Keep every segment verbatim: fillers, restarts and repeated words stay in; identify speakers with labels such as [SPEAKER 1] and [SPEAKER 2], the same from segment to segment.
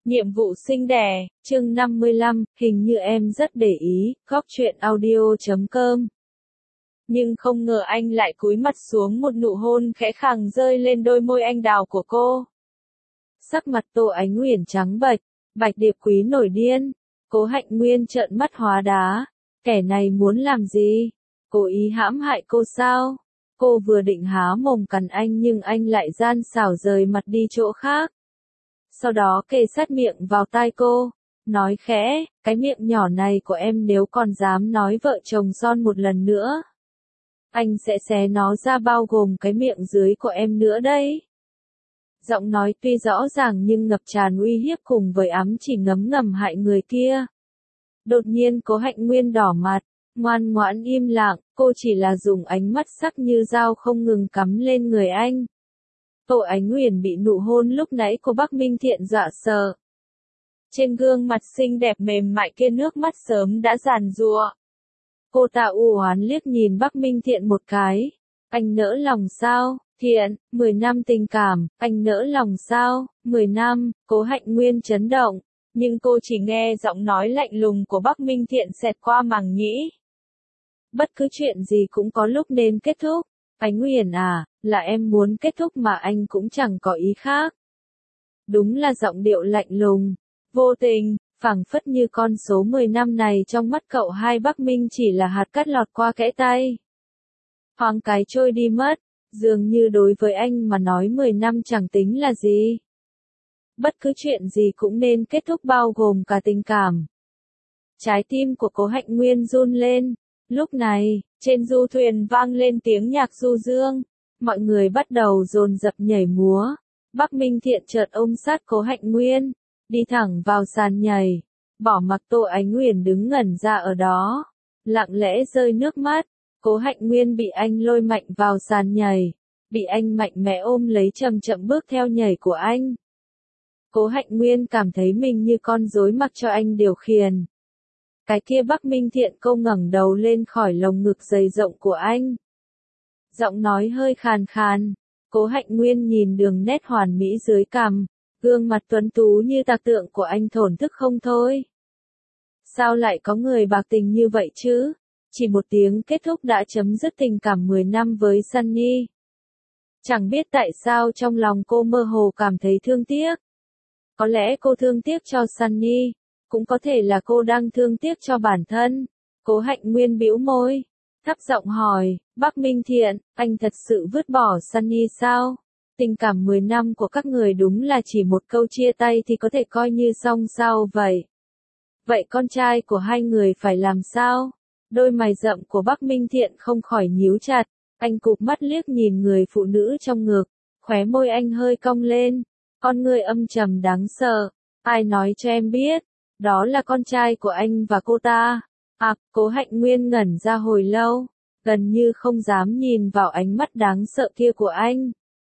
[SPEAKER 1] Nhiệm vụ sinh đẻ, chương năm mươi lăm, hình như em rất để ý, góc truyện audio chấm com. Nhưng không ngờ anh lại cúi mặt xuống, một nụ hôn khẽ khàng rơi lên đôi môi anh đào của cô. Sắc mặt Tô Ánh Uyển trắng bệch, Bạch Điệp Quý nổi điên. Cố Hạnh Nguyên trợn mắt hóa đá. Kẻ này muốn làm gì? Cố ý hãm hại cô sao? Cô vừa định há mồm cắn anh nhưng anh lại gian xảo rời mặt đi chỗ khác. Sau đó kề sát miệng vào tai cô, nói khẽ, cái miệng nhỏ này của em nếu còn dám nói vợ chồng son một lần nữa, anh sẽ xé nó ra bao gồm cái miệng dưới của em nữa đấy. Giọng nói tuy rõ ràng nhưng ngập tràn uy hiếp cùng với ám chỉ ngấm ngầm hại người kia. Đột nhiên Cố Hạnh Nguyên đỏ mặt, ngoan ngoãn im lặng, cô chỉ là dùng ánh mắt sắc như dao không ngừng cắm lên người anh. Tô Ánh Uyển bị nụ hôn lúc nãy của Bắc Minh Thiện dọa sợ. Trên gương mặt xinh đẹp mềm mại kia nước mắt sớm đã giàn giụa. Cô ta u oán liếc nhìn Bắc Minh Thiện một cái. Anh nỡ lòng sao? Thiện, mười năm tình cảm, anh nỡ lòng sao? mười năm, Cố Hạnh Nguyên chấn động. Nhưng cô chỉ nghe giọng nói lạnh lùng của Bắc Minh Thiện xẹt qua màng nhĩ. Bất cứ chuyện gì cũng có lúc nên kết thúc. Ánh Uyển à, là em muốn kết thúc mà anh cũng chẳng có ý khác. Đúng là giọng điệu lạnh lùng, vô tình, phảng phất như con số mười năm này trong mắt cậu hai Bắc Minh chỉ là hạt cát lọt qua kẽ tay. Thoáng cái trôi đi mất, dường như đối với anh mà nói mười năm chẳng tính là gì. Bất cứ chuyện gì cũng nên kết thúc bao gồm cả tình cảm. Trái tim của Cố Hạnh Nguyên run lên. Lúc này, trên du thuyền vang lên tiếng nhạc du dương, mọi người bắt đầu dồn dập nhảy múa. Bắc Minh Thiện chợt ôm sát Cố Hạnh Nguyên, đi thẳng vào sàn nhảy, bỏ mặc Tô Ánh Uyển đứng ngẩn ra ở đó, lặng lẽ rơi nước mắt. Cố Hạnh Nguyên bị anh lôi mạnh vào sàn nhảy, bị anh mạnh mẽ ôm lấy chậm chậm bước theo nhảy của anh. Cố Hạnh Nguyên cảm thấy mình như con rối mặc cho anh điều khiển. Cái kia Bắc Minh Thiện cô ngẩng đầu lên khỏi lồng ngực dày rộng của anh. Giọng nói hơi khàn khàn, Cố Hạnh Nguyên nhìn đường nét hoàn mỹ dưới cằm, gương mặt tuấn tú như tạc tượng của anh thổn thức không thôi. Sao lại có người bạc tình như vậy chứ? Chỉ một tiếng kết thúc đã chấm dứt tình cảm mười năm với Sunny. Chẳng biết tại sao trong lòng cô mơ hồ cảm thấy thương tiếc. Có lẽ cô thương tiếc cho Sunny. Cũng có thể là cô đang thương tiếc cho bản thân. Cố Hạnh Nguyên bĩu môi, thấp giọng hỏi, Bắc Minh Thiện, anh thật sự vứt bỏ Sunny sao? Tình cảm mười năm của các người đúng là chỉ một câu chia tay thì có thể coi như xong sao vậy? Vậy con trai của hai người phải làm sao? Đôi mày rậm của Bắc Minh Thiện không khỏi nhíu chặt, anh cụp mắt liếc nhìn người phụ nữ trong ngực, khóe môi anh hơi cong lên, con người âm trầm đáng sợ, ai nói cho em biết? Đó là con trai của anh và cô ta. À, Cố Hạnh Nguyên ngẩn ra hồi lâu, gần như không dám nhìn vào ánh mắt đáng sợ kia của anh.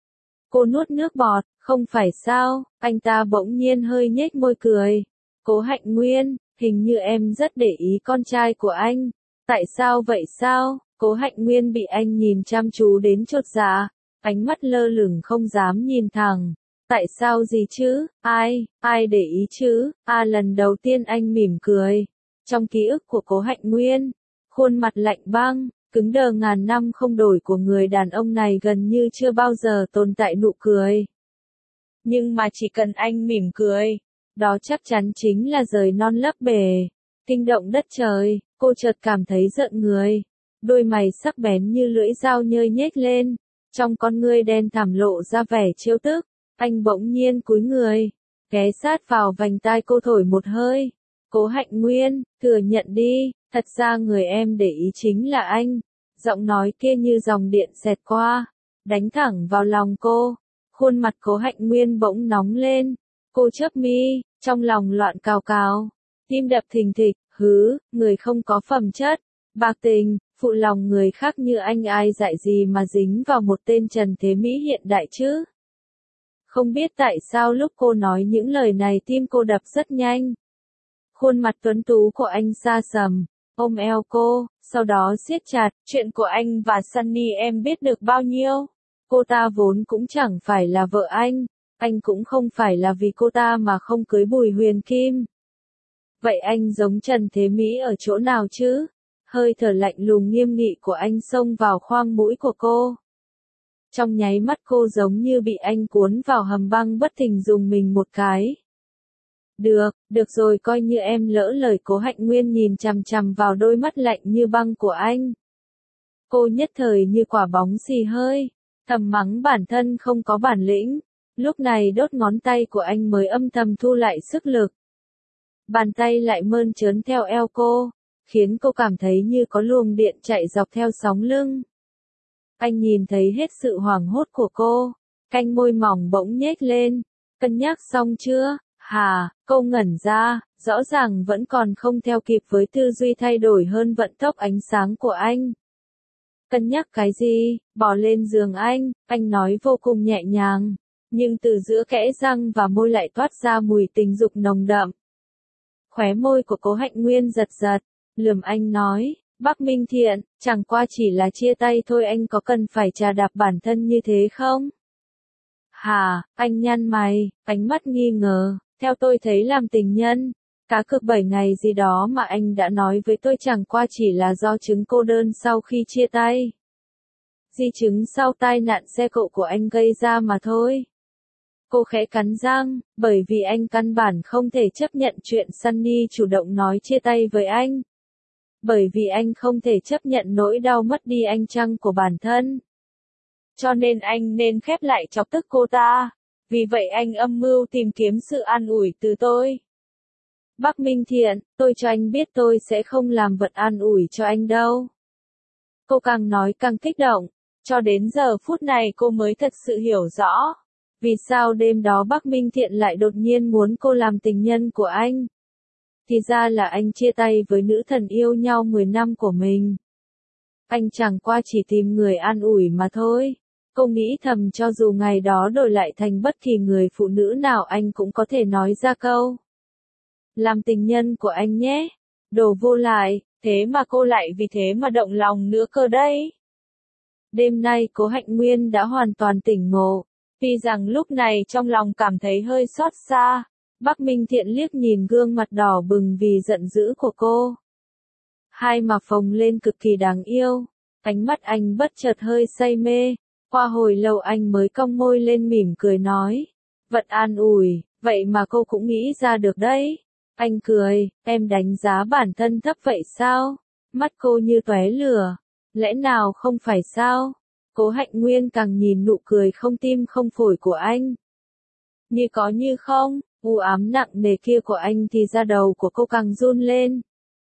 [SPEAKER 1] Cô nuốt nước bọt, không phải sao, anh ta bỗng nhiên hơi nhếch môi cười. Cố Hạnh Nguyên, hình như em rất để ý con trai của anh. Tại sao vậy sao? Cố Hạnh Nguyên bị anh nhìn chăm chú đến chột dạ, ánh mắt lơ lửng không dám nhìn thẳng. Tại sao gì chứ? Ai, ai để ý chứ? À lần đầu tiên anh mỉm cười. Trong ký ức của Cố Hạnh Nguyên, khuôn mặt lạnh băng, cứng đờ ngàn năm không đổi của người đàn ông này gần như chưa bao giờ tồn tại nụ cười. Nhưng mà chỉ cần anh mỉm cười, đó chắc chắn chính là giời non lấp bể, kinh động đất trời. Cô chợt cảm thấy giận người, đôi mày sắc bén như lưỡi dao nhơi nhếch lên, trong con ngươi đen thẳm lộ ra vẻ trêu tức. Anh bỗng nhiên cúi người, ghé sát vào vành tai cô thổi một hơi. Cố Hạnh Nguyên, thừa nhận đi, thật ra người em để ý chính là anh. Giọng nói kia như dòng điện xẹt qua, đánh thẳng vào lòng cô. Khuôn mặt Cố Hạnh Nguyên bỗng nóng lên. Cô chớp mi, trong lòng loạn cào cào, tim đập thình thịch, hứ, người không có phẩm chất, bạc tình, phụ lòng người khác như anh ai dạy gì mà dính vào một tên trần thế Mỹ hiện đại chứ? Không biết tại sao lúc cô nói những lời này tim cô đập rất nhanh. Khuôn mặt tuấn tú của anh xa sầm, ôm eo cô, sau đó siết chặt, chuyện của anh và Sunny em biết được bao nhiêu. Cô ta vốn cũng chẳng phải là vợ anh, anh cũng không phải là vì cô ta mà không cưới Bùi Huyền Kim. Vậy anh giống Trần Thế Mỹ ở chỗ nào chứ? Hơi thở lạnh lùng nghiêm nghị của anh xông vào khoang mũi của cô. Trong nháy mắt cô giống như bị anh cuốn vào hầm băng bất thình dùng mình một cái. Được, được rồi coi như em lỡ lời. Cố Hạnh Nguyên nhìn chằm chằm vào đôi mắt lạnh như băng của anh. Cô nhất thời như quả bóng xì hơi, thầm mắng bản thân không có bản lĩnh. Lúc này đốt ngón tay của anh mới âm thầm thu lại sức lực. Bàn tay lại mơn trớn theo eo cô, khiến cô cảm thấy như có luồng điện chạy dọc theo sóng lưng. Anh nhìn thấy hết sự hoảng hốt của cô, canh môi mỏng bỗng nhếch lên. Cân nhắc xong chưa? Hà, cô ngẩn ra, rõ ràng vẫn còn không theo kịp với tư duy thay đổi hơn vận tốc ánh sáng của anh. Cân nhắc cái gì? Bò lên giường anh, anh nói vô cùng nhẹ nhàng, nhưng từ giữa kẽ răng và môi lại toát ra mùi tình dục nồng đậm. Khóe môi của Cố Hạnh Nguyên giật giật, lườm anh nói, Bắc Minh Thiện, chẳng qua chỉ là chia tay thôi, anh có cần phải chà đạp bản thân như thế không? Hà, anh nhăn mày, ánh mắt nghi ngờ, theo tôi thấy làm tình nhân, cá cược bảy ngày gì đó mà anh đã nói với tôi chẳng qua chỉ là do chứng cô đơn sau khi chia tay. Di chứng sau tai nạn xe cộ của anh gây ra mà thôi. Cô khẽ cắn răng, bởi vì anh căn bản không thể chấp nhận chuyện Sunny chủ động nói chia tay với anh. Bởi vì anh không thể chấp nhận nỗi đau mất đi anh chăng của bản thân. Cho nên anh nên khép lại chọc tức cô ta. Vì vậy anh âm mưu tìm kiếm sự an ủi từ tôi. Bắc Minh Thiện, tôi cho anh biết tôi sẽ không làm vật an ủi cho anh đâu. Cô càng nói càng kích động. Cho đến giờ phút này cô mới thật sự hiểu rõ. Vì sao đêm đó Bắc Minh Thiện lại đột nhiên muốn cô làm tình nhân của anh? Thì ra là anh chia tay với nữ thần yêu nhau mười năm của mình. Anh chẳng qua chỉ tìm người an ủi mà thôi. Cô nghĩ thầm cho dù ngày đó đổi lại thành bất kỳ người phụ nữ nào anh cũng có thể nói ra câu. Làm tình nhân của anh nhé. Đồ vô lại, thế mà cô lại vì thế mà động lòng nữa cơ đấy. Đêm nay Cố Hạnh Nguyên đã hoàn toàn tỉnh ngộ. Tuy rằng lúc này trong lòng cảm thấy hơi xót xa, Bắc Minh Thiện liếc nhìn gương mặt đỏ bừng vì giận dữ của cô. Hai má phồng lên cực kỳ đáng yêu, ánh mắt anh bất chợt hơi say mê, qua hồi lâu anh mới cong môi lên mỉm cười nói, vật an ủi, vậy mà cô cũng nghĩ ra được đấy. Anh cười, em đánh giá bản thân thấp vậy sao? Mắt cô như tóe lửa, lẽ nào không phải sao? Cố Hạnh Nguyên càng nhìn nụ cười không tim không phổi của anh. Như có như không, u ám nặng nề kia của anh thì da đầu của cô càng run lên.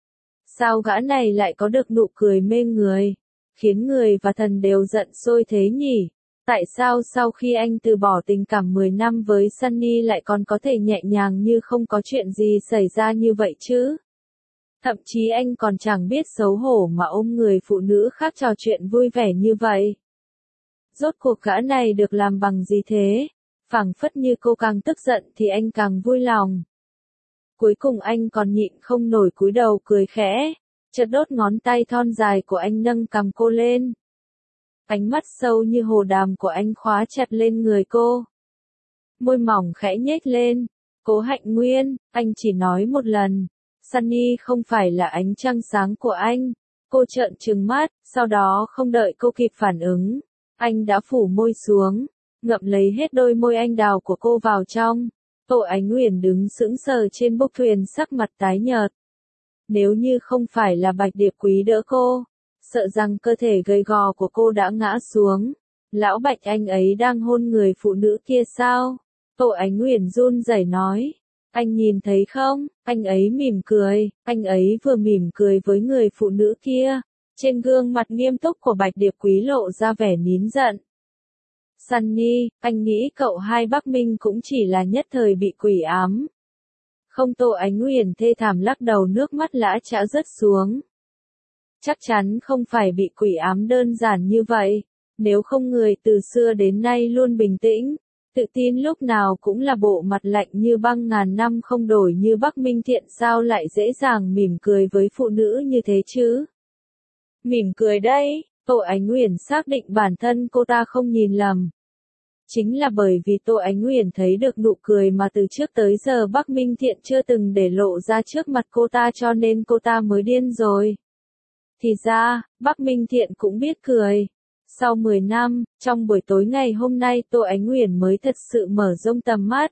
[SPEAKER 1] Sao gã này lại có được nụ cười mê người, khiến người và thần đều giận sôi thế nhỉ? Tại sao sau khi anh từ bỏ tình cảm mười năm với Sunny lại còn có thể nhẹ nhàng như không có chuyện gì xảy ra như vậy chứ? Thậm chí anh còn chẳng biết xấu hổ mà ôm người phụ nữ khác trò chuyện vui vẻ như vậy. Rốt cuộc gã này được làm bằng gì thế? Phảng phất như cô càng tức giận thì anh càng vui lòng. Cuối cùng anh còn nhịn không nổi cúi đầu cười khẽ, chợt đốt ngón tay thon dài của anh nâng cằm cô lên. Ánh mắt sâu như hồ đàm của anh khóa chặt lên người cô. Môi mỏng khẽ nhếch lên. Cố Hạnh Nguyên, anh chỉ nói một lần. Sunny không phải là ánh trăng sáng của anh. Cô trợn trừng mắt, sau đó không đợi cô kịp phản ứng. Anh đã phủ môi xuống, ngậm lấy hết đôi môi anh đào của cô vào trong. Tô Ánh Uyển đứng sững sờ trên bốc thuyền sắc mặt tái nhợt. Nếu như không phải là Bạch Điệp Quý đỡ cô, sợ rằng cơ thể gầy gò của cô đã ngã xuống. Lão Bạch anh ấy đang hôn người phụ nữ kia sao? Tô Ánh Uyển run rẩy nói. Anh nhìn thấy không? Anh ấy mỉm cười, anh ấy vừa mỉm cười với người phụ nữ kia. Trên gương mặt nghiêm túc của Bạch Điệp Quý lộ ra vẻ nín giận. Sunny, anh nghĩ cậu hai Bắc Minh cũng chỉ là nhất thời bị quỷ ám. Không. Tô Ánh Uyển thê thảm lắc đầu, nước mắt lã chã rớt xuống. Chắc chắn không phải bị quỷ ám đơn giản như vậy, nếu không người từ xưa đến nay luôn bình tĩnh, tự tin lúc nào cũng là bộ mặt lạnh như băng ngàn năm không đổi như Bắc Minh Thiện sao lại dễ dàng mỉm cười với phụ nữ như thế chứ? Mỉm cười đây, Tô Ánh Uyển xác định bản thân cô ta không nhìn lầm. Chính là bởi vì Tô Ánh Uyển thấy được nụ cười mà từ trước tới giờ Bắc Minh Thiện chưa từng để lộ ra trước mặt cô ta cho nên cô ta mới điên rồi. Thì ra, Bắc Minh Thiện cũng biết cười. Sau mười năm, trong buổi tối ngày hôm nay Tô Ánh Uyển mới thật sự mở rộng tầm mắt.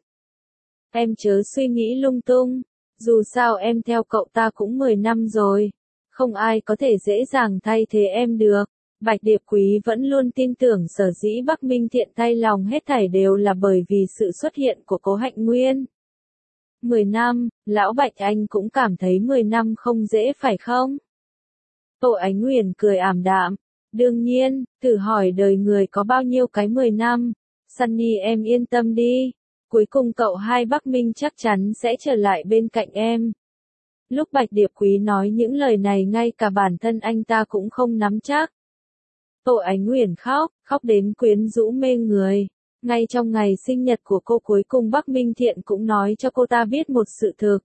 [SPEAKER 1] Em chớ suy nghĩ lung tung, dù sao em theo cậu ta cũng mười năm rồi. Không ai có thể dễ dàng thay thế em được. Bạch Điệp Quý vẫn luôn tin tưởng sở dĩ Bắc Minh Thiện thay lòng hết thảy đều là bởi vì sự xuất hiện của Cố Hạnh Nguyên. Mười năm, lão Bạch anh cũng cảm thấy mười năm không dễ phải không? Tô Ánh Uyển cười ảm đạm. Đương nhiên, thử hỏi đời người có bao nhiêu cái mười năm. Sunny em yên tâm đi. Cuối cùng cậu hai Bắc Minh chắc chắn sẽ trở lại bên cạnh em. Lúc Bạch Điệp Quý nói những lời này ngay cả bản thân anh ta cũng không nắm chắc. Tô Ánh Uyển khóc, khóc đến quyến rũ mê người. Ngay trong ngày sinh nhật của cô cuối cùng Bắc Minh Thiện cũng nói cho cô ta biết một sự thực.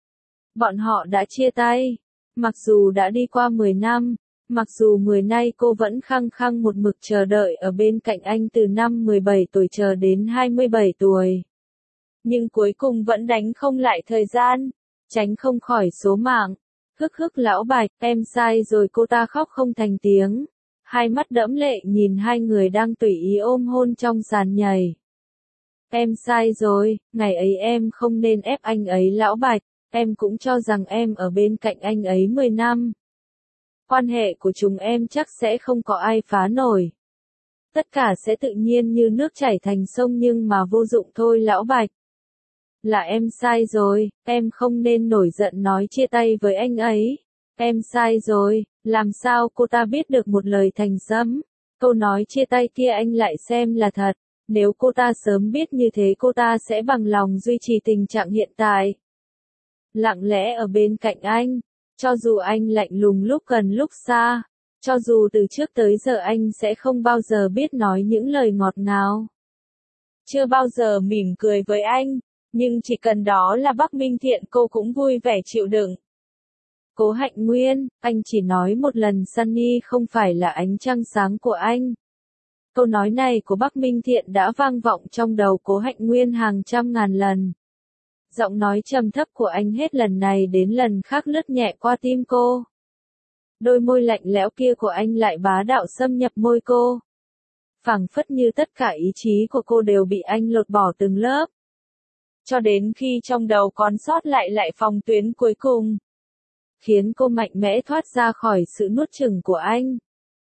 [SPEAKER 1] Bọn họ đã chia tay. Mặc dù đã đi qua mười năm, mặc dù mười nay cô vẫn khăng khăng một mực chờ đợi ở bên cạnh anh từ năm mười bảy tuổi chờ đến hai mươi bảy tuổi. Nhưng cuối cùng vẫn đánh không lại thời gian, tránh không khỏi số mạng. Hức hức lão Bạch, em sai rồi, cô ta khóc không thành tiếng. Hai mắt đẫm lệ nhìn hai người đang tùy ý ôm hôn trong sàn nhảy. Em sai rồi, ngày ấy em không nên ép anh ấy lão Bạch, em cũng cho rằng em ở bên cạnh anh ấy mười năm. Quan hệ của chúng em chắc sẽ không có ai phá nổi. Tất cả sẽ tự nhiên như nước chảy thành sông nhưng mà vô dụng thôi lão Bạch. Là em sai rồi, em không nên nổi giận nói chia tay với anh ấy. Em sai rồi, làm sao cô ta biết được một lời thành sấm. Câu nói chia tay kia anh lại xem là thật. Nếu cô ta sớm biết như thế cô ta sẽ bằng lòng duy trì tình trạng hiện tại. Lặng lẽ ở bên cạnh anh. Cho dù anh lạnh lùng lúc gần lúc xa. Cho dù từ trước tới giờ anh sẽ không bao giờ biết nói những lời ngọt ngào. Chưa bao giờ mỉm cười với anh. Nhưng chỉ cần đó là Bắc Minh Thiện cô cũng vui vẻ chịu đựng. Cố Hạnh Nguyên, anh chỉ nói một lần Sunny không phải là ánh trăng sáng của anh. Câu nói này của Bắc Minh Thiện đã vang vọng trong đầu Cố Hạnh Nguyên hàng trăm ngàn lần. Giọng nói trầm thấp của anh hết lần này đến lần khác lướt nhẹ qua tim cô. Đôi môi lạnh lẽo kia của anh lại bá đạo xâm nhập môi cô. Phảng phất như tất cả ý chí của cô đều bị anh lột bỏ từng lớp. Cho đến khi trong đầu còn sót lại lại phòng tuyến cuối cùng. Khiến cô mạnh mẽ thoát ra khỏi sự nuốt chửng của anh.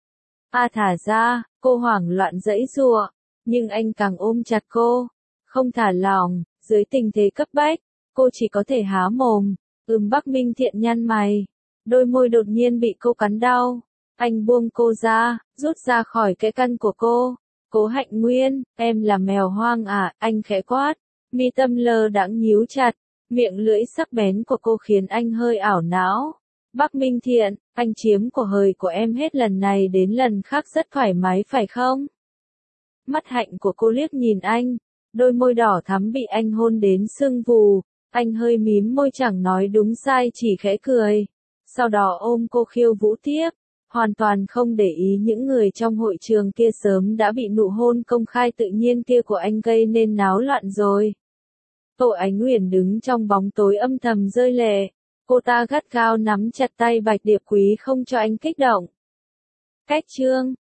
[SPEAKER 1] À thả ra, cô hoảng loạn giãy giụa, nhưng anh càng ôm chặt cô, không thả lỏng, dưới tình thế cấp bách, cô chỉ có thể há mồm. Ừm Bắc Minh Thiện nhăn mày, đôi môi đột nhiên bị cô cắn đau. Anh buông cô ra, rút ra khỏi cái căn của cô. Cố Hạnh Nguyên, em là mèo hoang à, anh khẽ quát, mi tâm lơ đãng nhíu chặt, miệng lưỡi sắc bén của cô khiến anh hơi ảo não. Bắc Minh Thiện, anh chiếm của hời của em hết lần này đến lần khác rất thoải mái phải không? Mắt hạnh của cô liếc nhìn anh, đôi môi đỏ thắm bị anh hôn đến sưng vù, anh hơi mím môi chẳng nói đúng sai chỉ khẽ cười. Sau đó ôm cô khiêu vũ tiếp, hoàn toàn không để ý những người trong hội trường kia sớm đã bị nụ hôn công khai tự nhiên kia của anh gây nên náo loạn rồi. Tô Ánh Uyển đứng trong bóng tối âm thầm rơi lệ. Cô ta gắt gao nắm chặt tay Bạch Điệp Quý không cho anh kích động. Cách chương